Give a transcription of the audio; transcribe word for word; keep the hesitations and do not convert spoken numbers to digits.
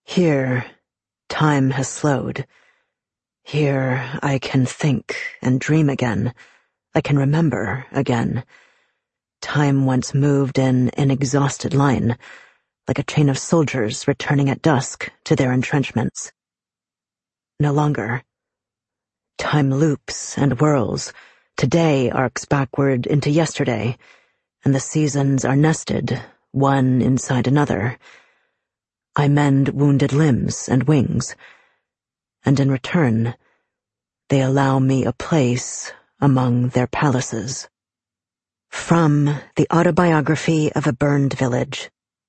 Here, time has slowed. Here, I can think and dream again. I can remember again. Time once moved in an exhausted line, like a chain of soldiers returning at dusk to their entrenchments. No longer. Time loops and whirls. Today arcs backward into yesterday, and the seasons are nested, one inside another. I mend wounded limbs and wings, and in return, they allow me a place among their palaces. From The Autobiography of a Burned Village.